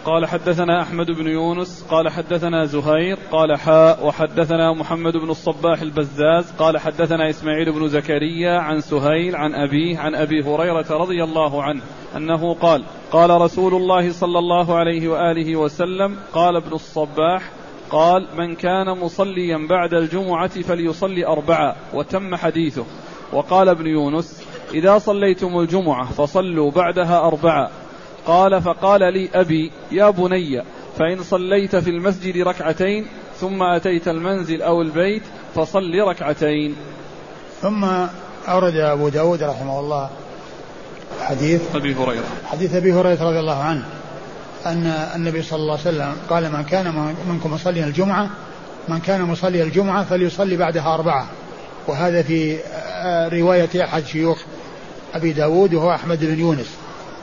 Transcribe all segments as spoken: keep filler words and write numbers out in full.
قال حدثنا أحمد بن يونس قال حدثنا زهير قال حاء وحدثنا محمد بن الصباح البزاز قال حدثنا إسماعيل بن زكريا عن سهيل عن أبيه عن أبي هريرة رضي الله عنه أنه قال قال رسول الله صلى الله عليه وآله وسلم قال ابن الصباح قال من كان مصليا بعد الجمعة فليصلي أربعة وتم حديثه. وقال ابن يونس إذا صليتم الجمعة فصلوا بعدها أربعة. قال فقال لي أبي يا بني فإن صليت في المسجد ركعتين ثم أتيت المنزل أو البيت فصل ركعتين. ثم أورد أبو داود رحمه الله حديث أبي هريرة حديث أبي هريرة رضي الله عنه أن النبي صلى الله عليه وسلم قال من كان منكم مصلي الجمعة من كان مصلي الجمعة فليصلي بعدها أربعة. وهذا في رواية أحد شيوخ أبي داود وهو أحمد بن يونس.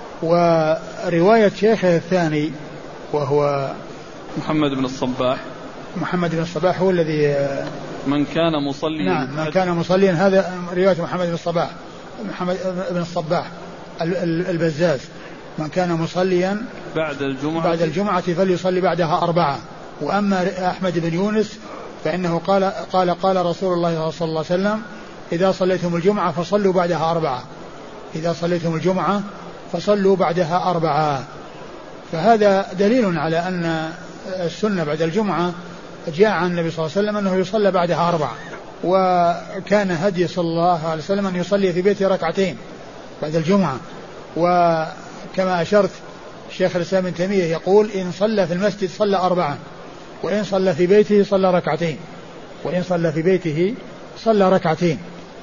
ورواية شيخه الثاني وهو محمد بن الصباح محمد بن الصباح هو الذي من كان مصليا نعم من كان مصليا هذا رواية محمد بن الصباح محمد بن الصباح البزاز من كان مصليا بعد الجمعة بعد الجمعة فليصلي بعدها أربعة. وأما أحمد بن يونس فإنه قال قال قال رسول الله صلى الله عليه وسلم إذا صليتم الجمعة فصلوا بعدها أربعة إذا صليتم الجمعة فصلوا بعدها أربعة. فهذا دليل على أن السنة بعد الجمعة جاء عن النبي صلى الله عليه وسلم أنه يصلى بعدها أربعة. وكان هدي صلى الله عليه وسلم أن يصلي في بيته ركعتين بعد الجمعة. وكما أشرت الشيخ الإسلام ابن تيمية يقول إن صلى في المسجد صلى أربعا وإن صلى في بيته صلى ركعتين وإن صلى في بيته صلى ركعتين.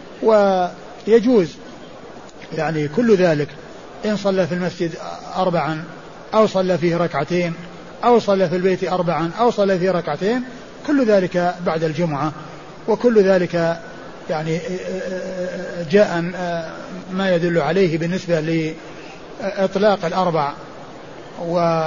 ويجوز يعني كل ذلك إن صلى في المسجد أربعا أو صلى فيه ركعتين أو صلى في البيت أربعا أو صلى فيه ركعتين كل ذلك بعد الجمعة. وكل ذلك يعني جاء ما يدل عليه بالنسبة لإطلاق الأربع. و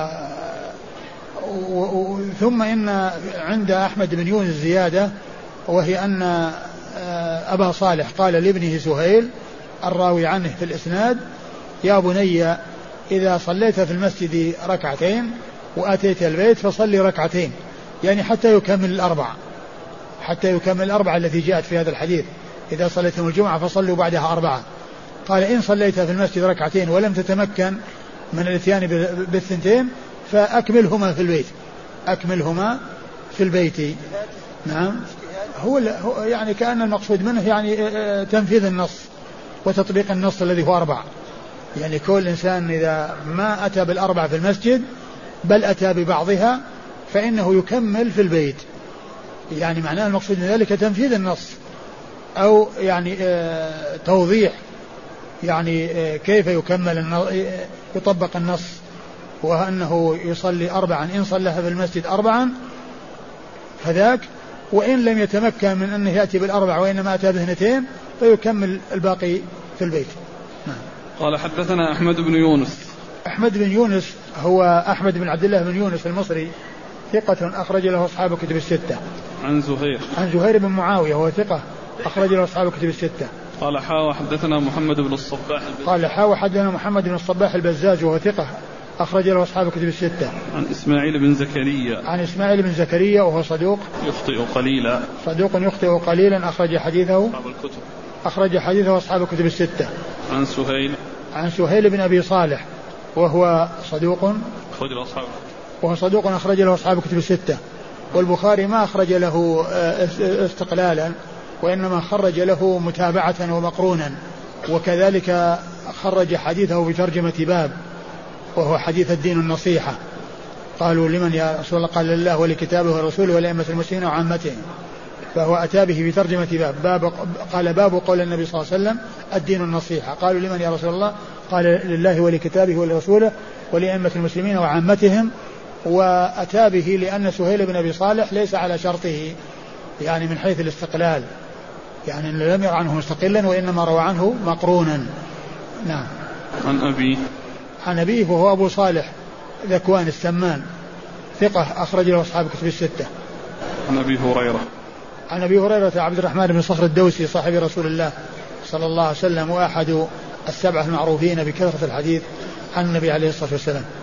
ثم إن عند أحمد بن يونس زيادة وهي أن أبا صالح قال لابنه سهيل الراوي عنه في الإسناد يا بني إذا صليت في المسجد ركعتين وأتيت البيت فصلي ركعتين يعني حتى يكمل الأربع حتى يكمل الأربعة التي جاءت في هذا الحديث إذا صليتم الجمعة فصلوا بعدها أربعة. قال إن صليت في المسجد ركعتين ولم تتمكن من الاتيان بالثنتين فأكملهما في البيت أكملهما في البيت. نعم هو يعني كأن المقصود منه يعني تنفيذ النص وتطبيق النص الذي هو أربع. يعني كل إنسان إذا ما أتى بالأربع في المسجد بل أتى ببعضها فإنه يكمل في البيت. يعني معناه المقصود من ذلك تنفيذ النص أو يعني آه توضيح يعني آه كيف يكمل يطبق النص وأنه يصلي أربعا إن صلىها في المسجد أربعا فذاك وإن لم يتمكن من أنه يأتي بالأربع وإنما أتى باثنتين فيكمل الباقي في البيت. نعم. قال حدثنا أحمد بن يونس أحمد بن يونس هو أحمد بن عبد الله بن يونس المصري ثقة أخرج له أصحاب كتب الستة. عن زهير عن زهير بن معاوية وهو ثقة أخرج له أصحاب كتب الستة. قال حا وحدثنا محمد بن الصباح البزاز. قال حا وحدثنا محمد بن الصباح البزاز وهو ثقة أخرج له أصحاب كتب الستة. عن إسماعيل بن زكريا عن إسماعيل بن زكريا وهو صدوق يخطئ قليلا صدوق يخطئ قليلا أخرج حديثه أصحاب الكتب أخرج حديثه أصحاب كتب الستة. عن سهيل عن سهيل بن أبي صالح وهو صدوق أخرج له أصحاب وهو صدوق أخرج له أصحاب كتب الستة. والبخاري ما أخرج له استقلالا وإنما خرج له متابعة ومقرونا وكذلك خرج حديثه في ترجمة باب وهو حديث الدين النصيحة. قالوا لمن يا رسول الله؟ قال لله ولكتابه ورسوله ولأئمة المسلمين وعامتهم. فهو أتى به في ترجمة باب, باب قال باب قول النبي صلى الله عليه وسلم الدين النصيحة. قالوا لمن يا رسول الله؟ قال لله ولكتابه ولرسوله ولأئمة المسلمين وعامتهم. وأتى به لأن سهيل بن أبي صالح ليس على شرطه يعني من حيث الاستقلال يعني لم ير عنه مستقلا وإنما روى عنه مقرونا. نعم. عن أبي عن أبيه وهو أبو صالح ذكوان السمان ثقة أخرج له أصحاب كتب الستة. عن أبي هريرة عن أبي هريرة عبد الرحمن بن صخر الدوسي صاحب رسول الله صلى الله عليه وسلم وأحد السبعة المعروفين بكثرة الحديث عن النبي عليه الصلاة والسلام.